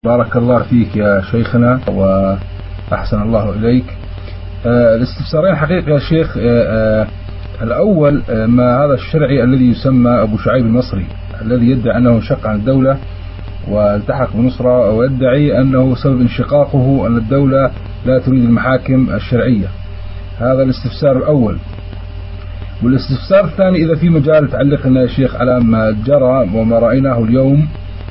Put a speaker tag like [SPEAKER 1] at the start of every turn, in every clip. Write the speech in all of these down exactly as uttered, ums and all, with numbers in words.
[SPEAKER 1] بارك الله فيك يا شيخنا وأحسن الله إليك. آه الاستفسارين حقيقة يا شيخ. آه آه الأول، آه ما هذا الشرعي الذي يسمى أبو شعيب المصري الذي يدعي أنه انشق عن الدولة والتحق بنصرة، ويدعي أنه سبب انشقاقه أن الدولة لا تريد المحاكم الشرعية؟ هذا الاستفسار الأول. والاستفسار الثاني، إذا في مجال تعلق لنا يا شيخ على ما جرى وما رأيناه اليوم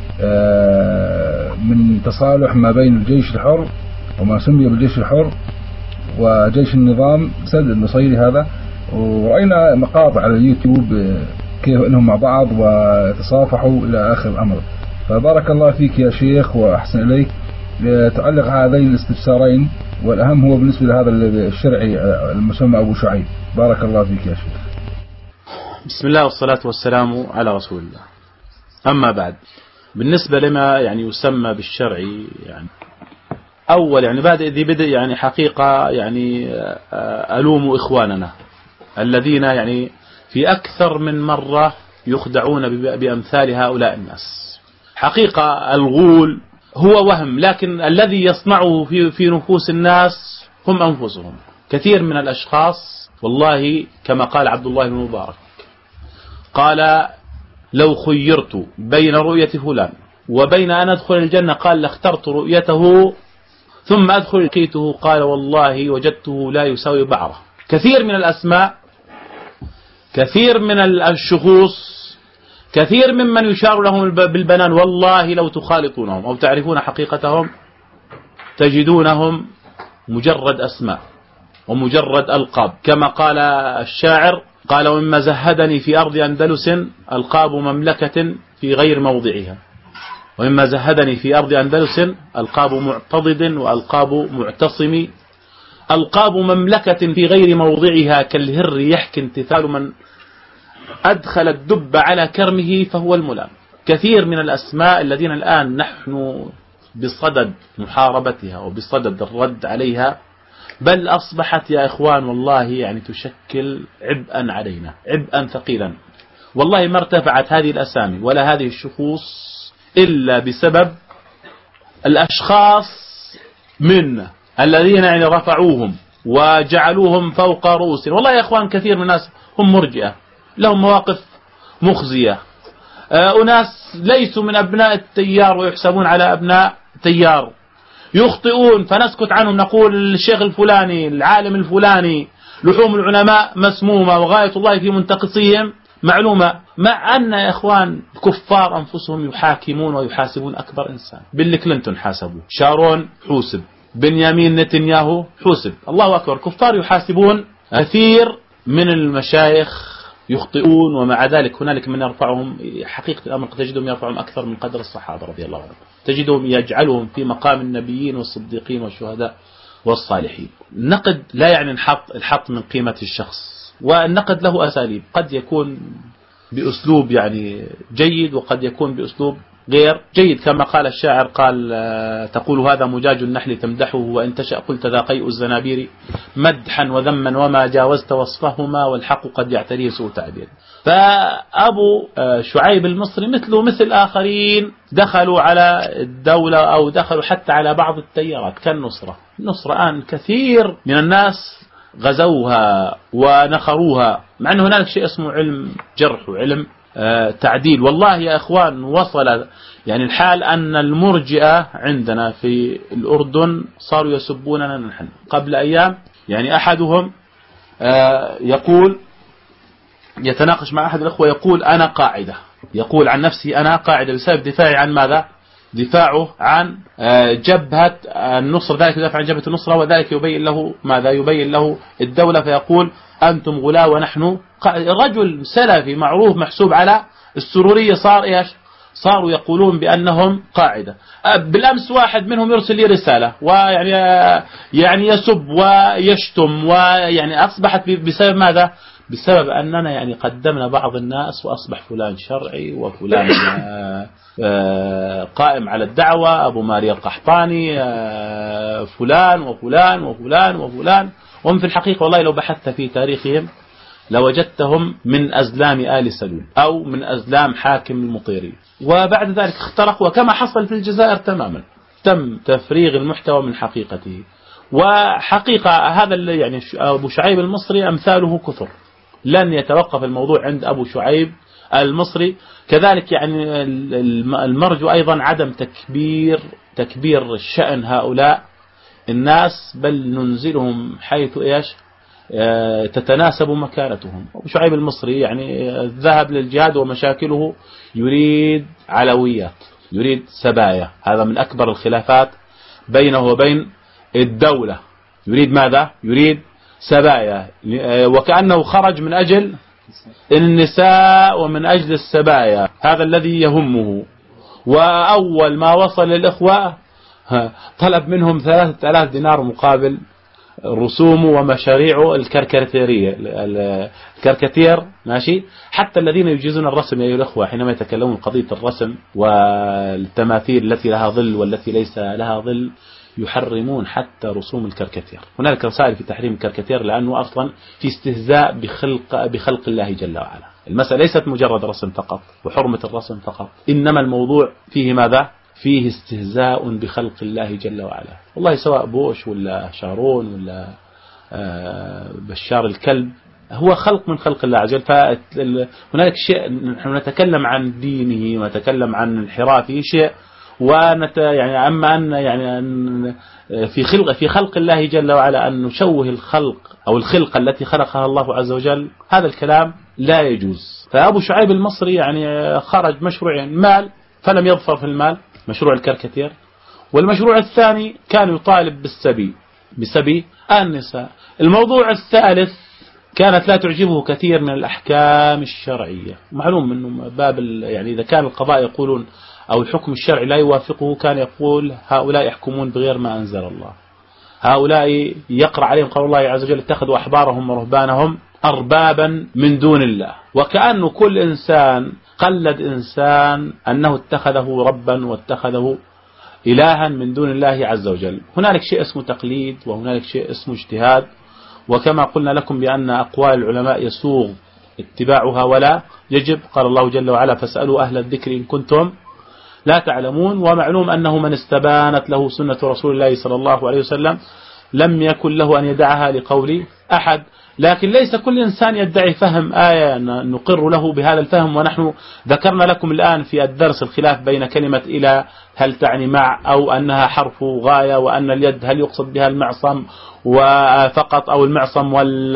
[SPEAKER 1] من تصالح ما بين الجيش الحر وما سمي بالجيش الحر وجيش النظام سد النصيري هذا، ورأينا مقاطع على اليوتيوب كيف أنهم مع بعض ويتصافحوا إلى آخر الأمر. فبارك الله فيك يا شيخ وأحسن إليك. تعلق هذين الاستفسارين، والأهم هو بالنسبة لهذا الشرعي المسمى أبو شعيب. بارك الله فيك يا شيخ.
[SPEAKER 2] بسم الله والصلاة والسلام على رسول الله. أما بعد، بالنسبة لما يعني يسمى بالشرعي، يعني أول يعني بعد ذي بدء يعني حقيقة يعني ألوم إخواننا الذين يعني في أكثر من مرة يخدعون بأمثال هؤلاء الناس. حقيقة الغول هو وهم، لكن الذي يصنعه في في نفوس الناس هم أنفسهم. كثير من الأشخاص والله كما قال عبد الله بن مبارك، قال لو خيرت بين رؤية فلان وبين أن أدخل الجنة قال لاخترت رؤيته ثم أدخل لقيته قال والله وجدته لا يساوي بعضه. كثير من الأسماء، كثير من الشخوص، كثير ممن يشار لهم بالبنان، والله لو تخالطونهم أو تعرفون حقيقتهم تجدونهم مجرد أسماء ومجرد ألقاب. كما قال الشاعر، قال ومما زهدني في أرض أندلس ألقاب مملكة في غير موضعها. ومما زهدني في أرض أندلس ألقاب معتضد وألقاب معتصم. ألقاب مملكة في غير موضعها كالهر يحكي امتثال من أدخل الدب على كرمه فهو الملام. كثير من الأسماء الذين الآن نحن بصدد محاربتها وبصدد الرد عليها، بل أصبحت يا إخوان والله يعني تشكل عبئا علينا، عبئا ثقيلا. والله ما ارتفعت هذه الأسامي ولا هذه الشخوص إلا بسبب الأشخاص منا الذين يعني رفعوهم وجعلوهم فوق رؤوسنا. والله يا إخوان كثير من الناس هم مرجئة، لهم مواقف مخزية، أناس ليسوا من أبناء التيار ويحسبون على أبناء تيار، يخطئون فنسكت عنهم، نقول الشيخ الفلاني العالم الفلاني لحوم العلماء مسمومة وغاية الله في منتقصيهم معلومة، مع أن يا إخوان كفار أنفسهم يحاكمون ويحاسبون أكبر إنسان. بيل كلينتون حاسبوا، شارون حوسب، بنيامين نتنياهو حوسب. الله أكبر، كفار يحاسبون. كثير من المشايخ يخطئون ومع ذلك هنالك من يرفعهم. حقيقة الأمر تجدهم يرفعهم أكثر من قدر الصحابة رضي الله عنهم، تجدهم يجعلهم في مقام النبيين والصديقين والشهداء والصالحين. النقد لا يعني الحط الحط من قيمة الشخص، والنقد له أساليب، قد يكون بأسلوب يعني جيد وقد يكون بأسلوب غير جيد. كما قال الشاعر، قال تقول هذا مجاج النحل تمدحه وإن تشأ قلت ذا قيء الزنابير مدحا وذما وما جاوزت وصفهما والحق قد يعتريه سوء تعبير. فأبو شعيب المصري مثله مثل آخرين دخلوا على الدولة أو دخلوا حتى على بعض التيارات كالنصرة. النصرة الآن كثير من الناس غزوها ونخروها، مع أنه هناك شيء اسمه علم جرح وعلم تعديل. والله يا إخوان وصل يعني الحال أن المرجئة عندنا في الأردن صاروا يسبوننا نحن. قبل أيام يعني أحدهم يقول، يتناقش مع أحد الأخوة، يقول أنا قاعدة، يقول عن نفسي أنا قاعدة بسبب دفاعي عن ماذا؟ دفاعه عن جبهة النصرة، ذلك يدافع عن جبهة النصرة وذلك يبين له ماذا؟ يبين له الدولة، فيقول أنتم غلاة ونحن. رجل سلفي معروف محسوب على السرورية صار إيش؟ صاروا يقولون بأنهم قاعدة. بالأمس واحد منهم يرسل لي رسالة ويعني يعني يسب ويشتم، ويعني أصبحت بسبب ماذا؟ بسبب أننا يعني قدمنا بعض الناس وأصبح فلان شرعي وفلان قائم على الدعوة، أبو ماريا القحطاني، فلان وفلان وفلان وفلان. وهم في الحقيقة والله لو بحثت في تاريخهم لوجدتهم من أزلام آل سلول أو من أزلام حاكم المطيري، وبعد ذلك اخترقوا كما حصل في الجزائر تماما. تم تفريغ المحتوى من حقيقته. وحقيقة هذا يعني أبو شعيب المصري أمثاله كثر، لن يتوقف الموضوع عند أبو شعيب المصري. كذلك يعني المرجو أيضا عدم تكبير تكبير شأن هؤلاء الناس، بل ننزلهم حيث إيش تتناسب مكانتهم. أبو شعيب المصري يعني ذهب للجهاد ومشاكله يريد علويات، يريد سبايا، هذا من أكبر الخلافات بينه وبين الدولة. يريد ماذا؟ يريد سبايا، وكأنه خرج من أجل النساء ومن أجل السبايا، هذا الذي يهمه. وأول ما وصل للإخوة طلب منهم ثلاثة آلاف دينار مقابل رسوم ومشاريع الكاريكاتيرية، الكاريكاتير ماشي. حتى الذين يجيزون الرسم يا أيها الأخوة حينما يتكلمون قضية الرسم والتماثيل التي لها ظل والتي ليس لها ظل يحرمون حتى رسوم الكاريكاتير. هنالك رسائل في تحريم الكاريكاتير لأنه أصلا في استهزاء بخلق بخلق الله جل وعلا. المسألة ليست مجرد رسم فقط وحرمة الرسم فقط، إنما الموضوع فيه ماذا؟ فيه استهزاء بخلق الله جل وعلا. والله سواء بوش ولا شارون ولا بشار الكلب هو خلق من خلق الله عز وجل. فهنالك شيء نحن نتكلم عن دينه ونتكلم عن انحرافه شيء، ونت يعني أما أن يعني أن في خلق في خلق الله جل وعلا أن نشوه الخلق أو الخلقة التي خلقها الله عز وجل، هذا الكلام لا يجوز. فأبو شعيب المصري يعني خرج مشروعين، مال فلم يظفر في المال، مشروع الكاريكاتير، والمشروع الثاني كان يطالب بالسبي بسبي النساء. الموضوع الثالث كانت لا تعجبه كثير من الأحكام الشرعية. معلوم أنه باب يعني إذا كان القضاء يقولون أو الحكم الشرعي لا يوافقه كان يقول هؤلاء يحكمون بغير ما أنزل الله، هؤلاء يقرأ عليهم قول الله عز وجل اتخذوا أحبارهم ورهبانهم أربابا من دون الله. وكأنه كل إنسان قلد إنسان أنه اتخذه ربا واتخذه إلها من دون الله عز وجل. هنالك شيء اسمه تقليد وهنالك شيء اسمه اجتهاد، وكما قلنا لكم بأن أقوال العلماء يسوغ اتباعها ولا يجب. قال الله جل وعلا فاسألوا أهل الذكر إن كنتم لا تعلمون. ومعلوم أنه من استبانت له سنة رسول الله صلى الله عليه وسلم لم يكن له أن يدعها لقول أحد. لكن ليس كل إنسان يدعي فهم آية نقر له بهذا الفهم. ونحن ذكرنا لكم الآن في الدرس الخلاف بين كلمة إلى هل تعني مع أو أنها حرف غاية، وأن اليد هل يقصد بها المعصم وفقط أو المعصم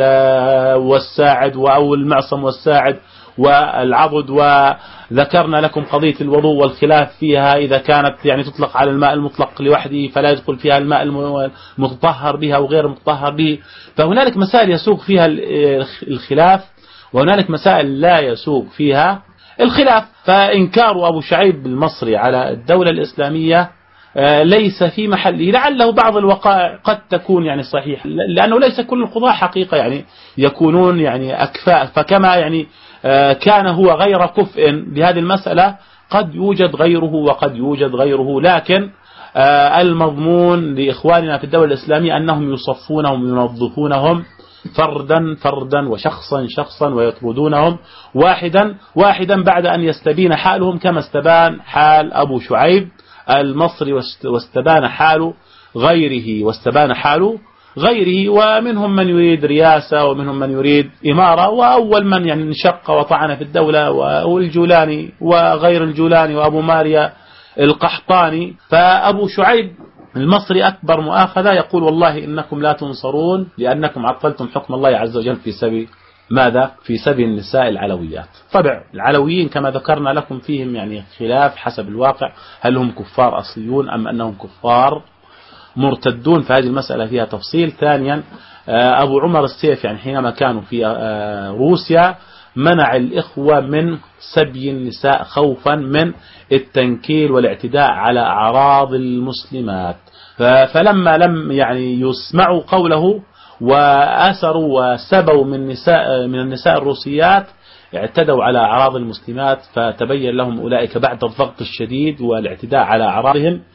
[SPEAKER 2] والساعد أو المعصم والساعد والعضد. وذكرنا لكم قضية الوضوء والخلاف فيها، إذا كانت يعني تطلق على الماء المطلق لوحده فلا يدخل فيها الماء المتطهر به أو غير المتطهر به. فهنالك مسائل يسوق فيها الخلاف وهنالك مسائل لا يسوق فيها الخلاف. فإنكار أبو شعيب المصري على الدولة الإسلامية ليس في محله. لعله بعض الوقائع قد تكون يعني صحيح، لأنه ليس كل القضاة حقيقة يعني يكونون يعني أكفاء. فكما يعني كان هو غير كفء بهذه المسألة قد يوجد غيره وقد يوجد غيره. لكن المضمون لإخواننا في الدولة الإسلامية أنهم يصفونهم وينظفونهم فردا فردا وشخصا شخصا ويطردونهم واحدا واحدا بعد أن يستبين حالهم كما استبان حال أبو شعيب المصري واستبان حال غيره واستبان حال غيره. ومنهم من يريد رياسة ومنهم من يريد إمارة. وأول من يعني انشق وطعن في الدولة والجولاني وغير الجولاني وأبو ماريا القحطاني. فأبو شعيب المصري أكبر مؤاخذة يقول والله إنكم لا تنصرون لأنكم عطلتم حكم الله عز وجل في سبي ماذا؟ في سبي النساء العلويات. طبعا العلويين كما ذكرنا لكم فيهم يعني خلاف حسب الواقع، هل هم كفار أصليون أم أنهم كفار مرتدون؟ فهذه المسألة فيها تفصيل. ثانيا أبو عمر السيف يعني حينما كانوا في روسيا منع الإخوة من سبي النساء خوفا من التنكيل والاعتداء على أعراض المسلمات. فلما لم يعني يسمعوا قوله وأسروا وسبوا من نساء من النساء الروسيات اعتدوا على أعراض المسلمات، فتبين لهم أولئك بعد الضغط الشديد والاعتداء على أعراضهم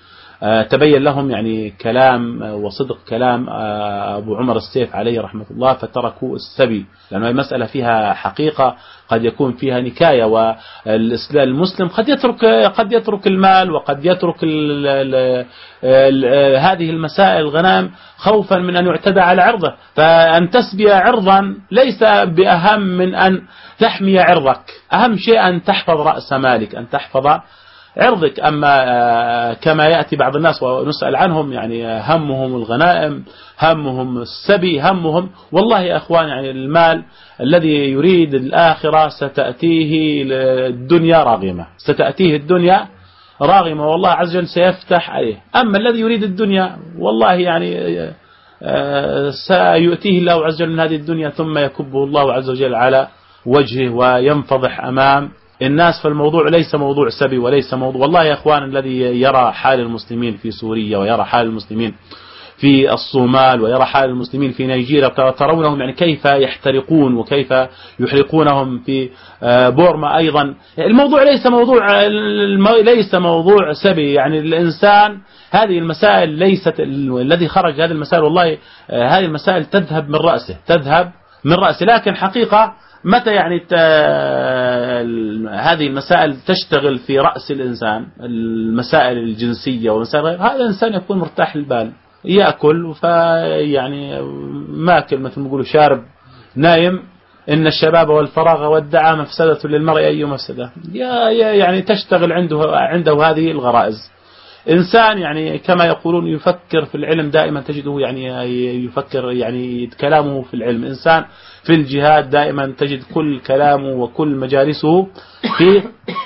[SPEAKER 2] تبين لهم يعني كلام وصدق كلام أبو عمر السيف عليه رحمة الله فتركوا السبي، لأن المسألة فيها حقيقة قد يكون فيها نكاية، والمسلم قد يترك قد يترك المال وقد يترك ال ال ال هذه المسائل الغنائم خوفا من أن يعتدى على عرضه. فأن تسبي عرضا ليس بأهم من أن تحمي عرضك، أهم شيء أن تحفظ رأس مالك، أن تحفظ عرضك. أما كما يأتي بعض الناس ونسأل عنهم يعني همهم الغنائم، همهم السبي، همهم والله يا أخوان يعني المال الذي يريد الآخرة ستأتيه الدنيا راغمة، ستأتيه الدنيا راغمة والله عز وجل سيفتح عليه. أما الذي يريد الدنيا والله يعني سيؤتيه الله عز وجل من هذه الدنيا ثم يكبه الله عز وجل على وجهه وينفضح أمام الناس. فالموضوع ليس موضوع سبي وليس موضوع، والله يا أخوان الذي يرى حال المسلمين في سوريا ويرى حال المسلمين في الصومال ويرى حال المسلمين في نيجيريا ترونهم يعني كيف يحترقون وكيف يحرقونهم في بورما أيضا. الموضوع ليس موضوع ليس موضوع سبي، يعني الإنسان هذه المسائل ليست الذي خرج هذه المسائل والله هذه المسائل تذهب من رأسه تذهب من رأسه لكن حقيقة متى يعني هذه المسائل تشتغل في رأس الإنسان، المسائل الجنسية ومسائل غير، هذا الإنسان يكون مرتاح البال، يأكل فيعني ماكل مثل ما يقولوا شارب نايم، إن الشباب والفراغ والدعاء مفسدة للمرء أي مفسدة، يعني تشتغل عنده عنده هذه الغرائز. إنسان يعني كما يقولون يفكر في العلم دائما تجده يعني يفكر يعني كلامه في العلم، إنسان في الجهاد دائما تجد كل كلامه وكل مجالسه في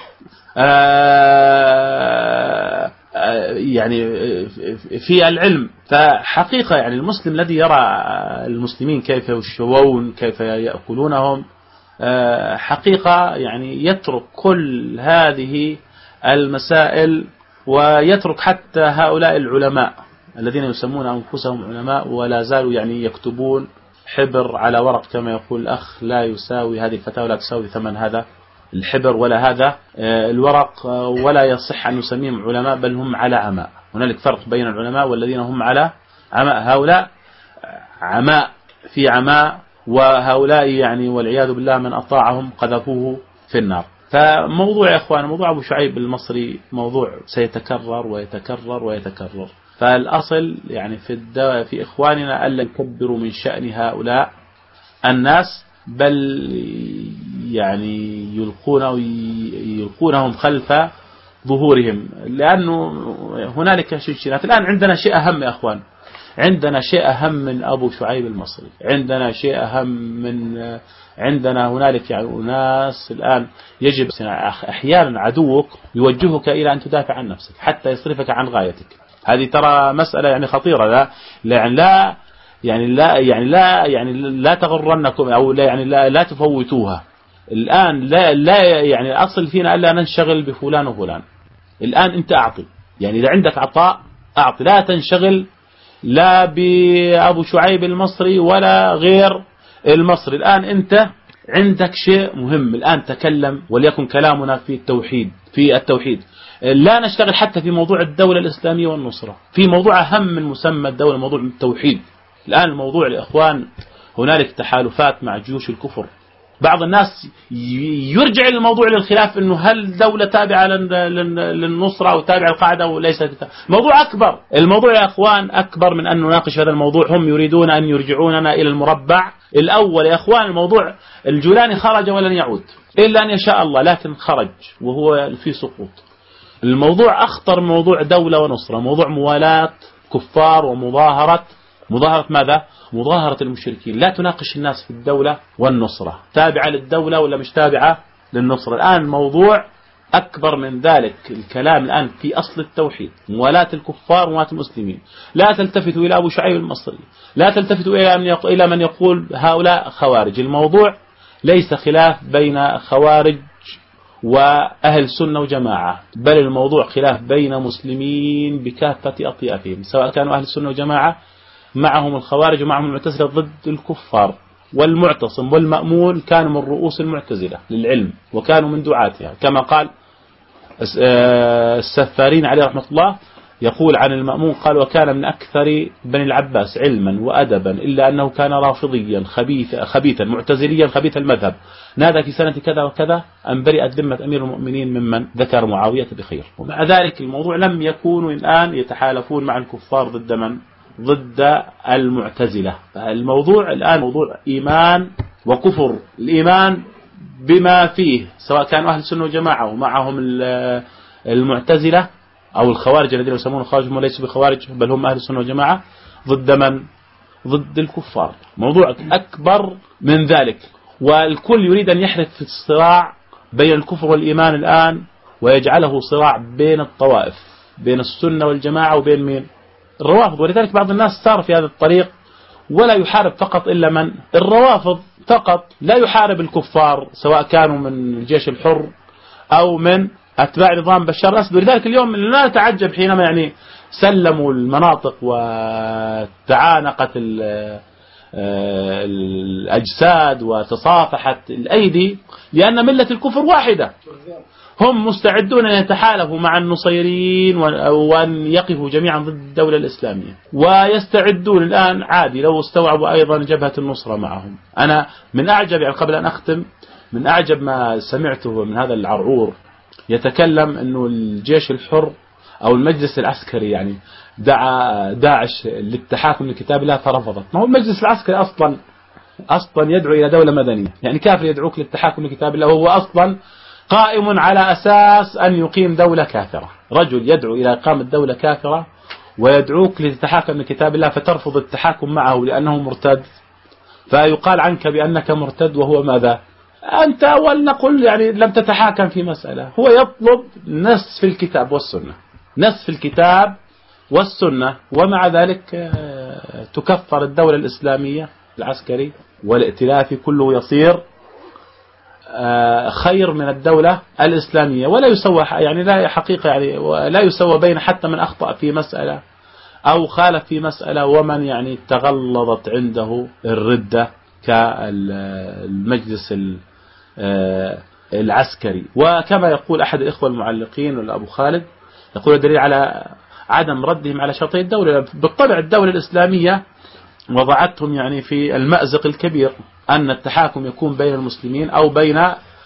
[SPEAKER 2] آه يعني في العلم. فحقيقة يعني المسلم الذي يرى المسلمين كيف يشوون كيف يأكلونهم حقيقة يعني يترك كل هذه المسائل ويترك حتى هؤلاء العلماء الذين يسمون أنفسهم علماء ولا زالوا يعني يكتبون حبر على ورق كما يقول الأخ، لا يساوي هذه الفتاوى لا تساوي ثمن هذا الحبر ولا هذا الورق، ولا يصح أن نسميهم علماء بل هم على عماء. هنالك فرق بين العلماء والذين هم على عماء، هؤلاء عماء في عماء وهؤلاء يعني والعياذ بالله من أطاعهم قذفوه في النار. فموضوع يا إخوان موضوع أبو شعيب المصري موضوع سيتكرر ويتكرر ويتكرر. فالأصل يعني في الدواء في إخواننا ألا يكبروا من شأن هؤلاء الناس بل يعني يلقون يلقونهم خلف ظهورهم، لأنه هنالك شيء. الآن عندنا شيء أهم يا أخوان، عندنا شيء أهم من أبو شعيب المصري، عندنا شيء أهم من عندنا هنالك يعني ناس الآن يجب أحيانا عدوك يوجهك إلى أن تدافع عن نفسك حتى يصرفك عن غايتك. هذه ترى مسألة يعني خطيرة، لا يعني لا يعني لا يعني لا يعني لا تغرنكم أو لا يعني لا لا تفوتوها. الآن لا لا يعني أصل فينا ألا ننشغل بفلان وفلان. الآن أنت أعطي، يعني إذا عندك عطاء أعطي، لا تنشغل لا بأبو شعيب المصري ولا غير المصري. الآن أنت عندك شيء مهم، الآن تكلم وليكن كلامنا في التوحيد في التوحيد لا نشتغل حتى في موضوع الدولة الإسلامية والنصرة، في موضوع أهم من مسمى الدولة موضوع التوحيد. الآن الموضوع الإخوان هنالك تحالفات مع جيوش الكفر. بعض الناس يرجع الموضوع للخلاف انه هل دولة تابعة للنصرة او تابعة القاعدة او ليست. موضوع اكبر، الموضوع يا اخوان اكبر من ان نناقش هذا الموضوع. هم يريدون ان يرجعوننا الى المربع الاول يا اخوان. الموضوع الجولاني خرج ولن يعود الا ان يشاء الله، لكن خرج وهو في سقوط. الموضوع اخطر من موضوع دولة ونصرة، موضوع موالاة كفار ومظاهرة مظاهرة ماذا؟ مظاهرة المشركين. لا تناقش الناس في الدولة والنصرة، تابعة للدولة ولا مش تابعة للنصرة. الآن الموضوع أكبر من ذلك. الكلام الآن في أصل التوحيد، موالاة الكفار وموالاة المسلمين. لا تلتفتوا إلى أبو شعيب المصري، لا تلتفتوا إلى من يقول هؤلاء خوارج. الموضوع ليس خلاف بين خوارج وأهل سنة وجماعة، بل الموضوع خلاف بين مسلمين بكافة أطيافهم، سواء كانوا أهل السنة وجماعة معهم الخوارج ومعهم المعتزلة ضد الكفار. والمعتصم والمأمون كانوا من رؤوس المعتزلة للعلم وكانوا من دعاتها، كما قال السفارين عليه رحمة الله يقول عن المأمون قال: وكان من أكثر بني العباس علما وأدبا إلا أنه كان رافضيا خبيثا خبيثا معتزليا خبيث المذهب، نادى في سنة كذا وكذا أن برئت ذمة أمير المؤمنين ممن ذكر معاوية بخير. ومع ذلك الموضوع لم يكونوا الآن يتحالفون مع الكفار ضد من؟ ضد المعتزلة. الموضوع الآن موضوع إيمان وكفر. الإيمان بما فيه سواء كانوا أهل السنة والجماعة ومعهم المعتزلة أو الخوارج الذين يسمون الخوارج هم ليسوا بخوارج بل هم أهل السنة والجماعة، ضد من؟ ضد الكفار. موضوع أكبر من ذلك، والكل يريد أن يحرك في الصراع بين الكفر والإيمان الآن ويجعله صراع بين الطوائف، بين السنة والجماعة وبين مين؟ الروافض. ولذلك بعض الناس سار في هذا الطريق ولا يحارب فقط إلا من؟ الروافض فقط، لا يحارب الكفار سواء كانوا من الجيش الحر أو من أتباع نظام بشار الأسد. ولذلك اليوم لا نتعجب حينما يعني سلموا المناطق وتعانقت الأجساد وتصافحت الأيدي، لأن ملة الكفر واحدة. هم مستعدون أن يتحالفوا مع النصيريين وأن يقفوا جميعا ضد الدولة الإسلامية، ويستعدون الآن عادي لو استوعبوا أيضا جبهة النصرة معهم. أنا من أعجب يعني قبل أن أختم من أعجب ما سمعته من هذا العرعور يتكلم أنه الجيش الحر أو المجلس العسكري يعني دعا داعش للتحاكم لكتاب الله فرفضت. ما هو المجلس العسكري أصلا أصلا يدعو إلى دولة مدنية، يعني كافر يدعوك للتحاكم لكتاب الله وهو أصلا قائم على أساس أن يقيم دولة كافرة. رجل يدعو إلى إقامة دولة كافرة ويدعوك لتتحاكم لكتاب الله فترفض التحاكم معه لأنه مرتد، فيقال عنك بأنك مرتد وهو ماذا؟ أنت ولنقل يعني لم تتحاكم في مسألة. هو يطلب نص في الكتاب والسنة، نص في الكتاب والسنة، ومع ذلك تكفر الدولة الإسلامية العسكري والائتلافي كله يصير خير من الدولة الإسلامية، ولا يسوى يعني لا حقيقة يعني لا يسوى بين حتى من أخطأ في مسألة أو خالف في مسألة ومن يعني تغلظت عنده الردة كالمجلس العسكري. وكما يقول أحد الإخوة المعلقين ولا أبو خالد يقول دليل على عدم ردهم على شرطي الدولة. بالطبع الدولة الإسلامية وضعتهم يعني في المأزق الكبير أن التحاكم يكون بين المسلمين أو بين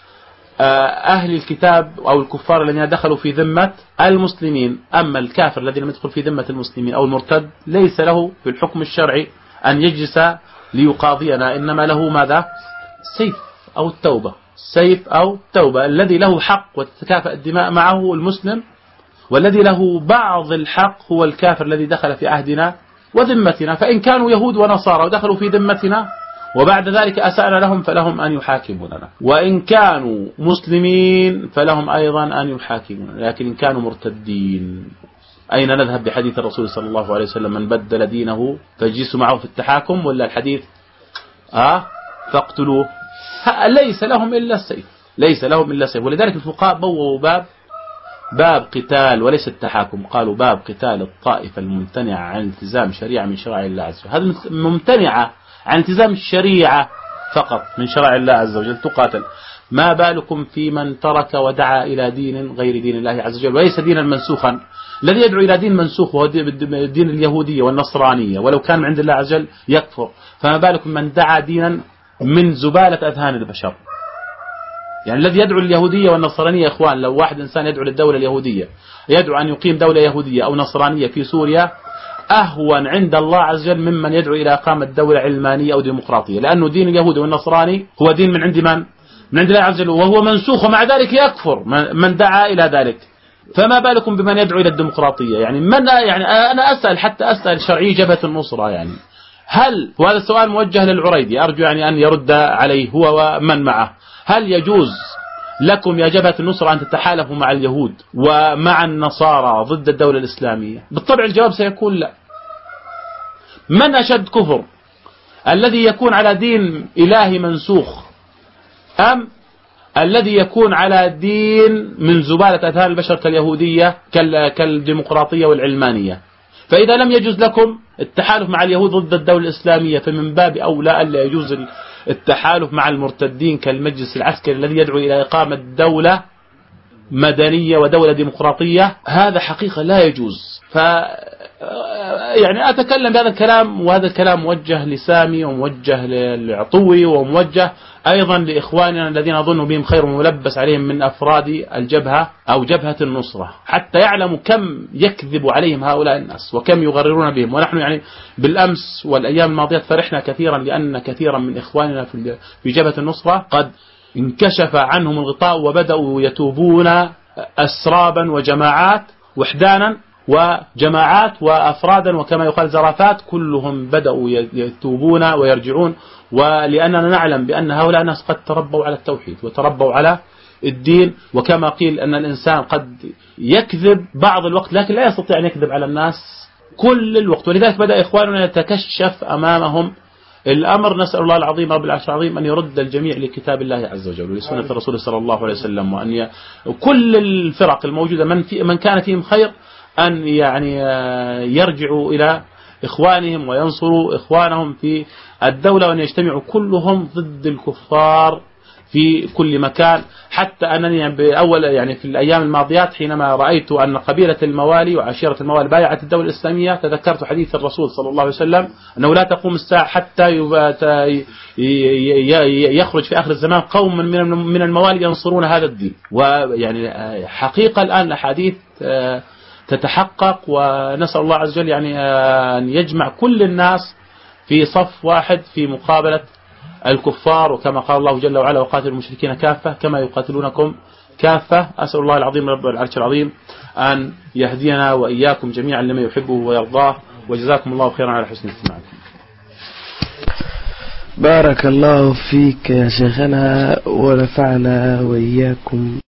[SPEAKER 2] أهل الكتاب أو الكفار الذين دخلوا في ذمة المسلمين. أما الكافر الذي لم يدخل في ذمة المسلمين أو المرتد ليس له في الحكم الشرعي أن يجلس ليقاضينا، إنما له ماذا؟ سيف أو التوبة، سيف أو توبة. الذي له حق وتتكافأ الدماء معه المسلم، والذي له بعض الحق هو الكافر الذي دخل في عهدنا وذمتنا. فإن كانوا يهود ونصارى ودخلوا في ذمتنا وبعد ذلك أسأنا لهم فلهم أن يحاكموننا، وإن كانوا مسلمين فلهم أيضا أن يحاكموننا. لكن إن كانوا مرتدين أين نذهب بحديث الرسول صلى الله عليه وسلم من بدل دينه فاجلسوا معه في التحاكم، ولا الحديث آه فاقتلوه؟ ليس لهم إلا السيف، ليس لهم إلا السيف. ولذلك الفقهاء بوّوا باب باب قتال وليس التحاكم، قالوا باب قتال الطائفة الممتنعة عن التزام شريعة من شرائع الله عز وجل. هذه ممتنعة عن التزام الشريعة فقط من شرائع الله عز وجل تقاتل، ما بالكم في من ترك ودعا إلى دين غير دين الله عز وجل وليس دينا منسوخا. الذي يدعو إلى دين منسوخ وهو دين اليهودية والنصرانية ولو كان من عند الله عز وجل يكفر، فما بالكم من دعا دينا من زبالة أذهان البشر. يعني الذي يدعو اليهودية والنصرانية يا إخوان، لو واحد إنسان يدعو للدولة اليهودية يدعو أن يقيم دولة يهودية أو نصرانية في سوريا أهون عند الله عز وجل ممن يدعو إلى إقامة دولة علمانية أو ديمقراطية، لأنه دين اليهود والنصراني هو دين من عند من؟ من عند الله عز وجل، وهو منسوخ ومع ذلك يكفر من دعا إلى ذلك. فما بالكم بمن يدعو إلى الديمقراطية؟ يعني من يعني أنا أسأل حتى أسأل شرعي جبهة النصرة، يعني هل وهذا السؤال موجه للعريدي أرجو يعني أن يرد عليه هو ومن معه، هل يجوز لكم يا جبهة النصرة أن تتحالفوا مع اليهود ومع النصارى ضد الدولة الإسلامية؟ بالطبع الجواب سيكون لا. من أشد كفر، الذي يكون على دين إلهي منسوخ أم الذي يكون على دين من زبالة أذهان البشر كاليهودية كالديمقراطية والعلمانية؟ فإذا لم يجوز لكم التحالف مع اليهود ضد الدولة الإسلامية فمن باب أولى ألا يجوز التحالف مع المرتدين كالمجلس العسكري الذي يدعو إلى إقامة دولة مدنية ودولة ديمقراطية، هذا حقيقة لا يجوز. ف يعني أتكلم بهذا الكلام، وهذا الكلام موجه لسامي وموجه لعطوي وموجه أيضا لإخواننا الذين أظن بهم خير ملبس عليهم من أفراد الجبهة أو جبهة النصرة، حتى يعلموا كم يكذب عليهم هؤلاء الناس وكم يغررون بهم. ونحن يعني بالأمس والأيام الماضية فرحنا كثيرا لأن كثيرا من إخواننا في جبهة النصرة قد انكشف عنهم الغطاء وبدأوا يتوبون أسرابا وجماعات وحدانا وجماعات وأفرادا وكما يقال زرافات، كلهم بدأوا يتوبون ويرجعون. ولأننا نعلم بأن هؤلاء الناس قد تربوا على التوحيد وتربوا على الدين، وكما قيل أن الإنسان قد يكذب بعض الوقت لكن لا يستطيع أن يكذب على الناس كل الوقت. ولذلك بدأ إخواننا يتكشف أمامهم الأمر. نسأل الله العظيم رب العرش العظيم أن يرد الجميع لكتاب الله عز وجل ولسنة الرسول صلى الله عليه وسلم، وأن ي... كل الفرق الموجودة من, في... من كان فيهم خير أن يعني يرجعوا إلى إخوانهم وينصروا إخوانهم في الدولة، وأن يجتمعوا كلهم ضد الكفار في كل مكان. حتى أنني بأول يعني في الأيام الماضيات حينما رأيت أن قبيلة الموالي وعشيرة الموالي بايعت الدولة الإسلامية، تذكرت حديث الرسول صلى الله عليه وسلم أنه لا تقوم الساعة حتى يخرج في آخر الزمان قوم من الموالي ينصرون هذا الدين. ويعني حقيقة الآن الأحاديث تتحقق، ونسأل الله عز وجل يعني أن يجمع كل الناس في صف واحد في مقابلة الكفار، وكما قال الله جل وعلا وقاتلوا المشركين كافة كما يقاتلونكم كافة. أسأل الله العظيم رب العرش العظيم أن يهدينا وإياكم جميعا لما يحبه ويرضاه، وجزاكم الله خيرا على حسن استماعكم.
[SPEAKER 3] بارك الله فيك يا شيخنا ونفعنا وإياكم.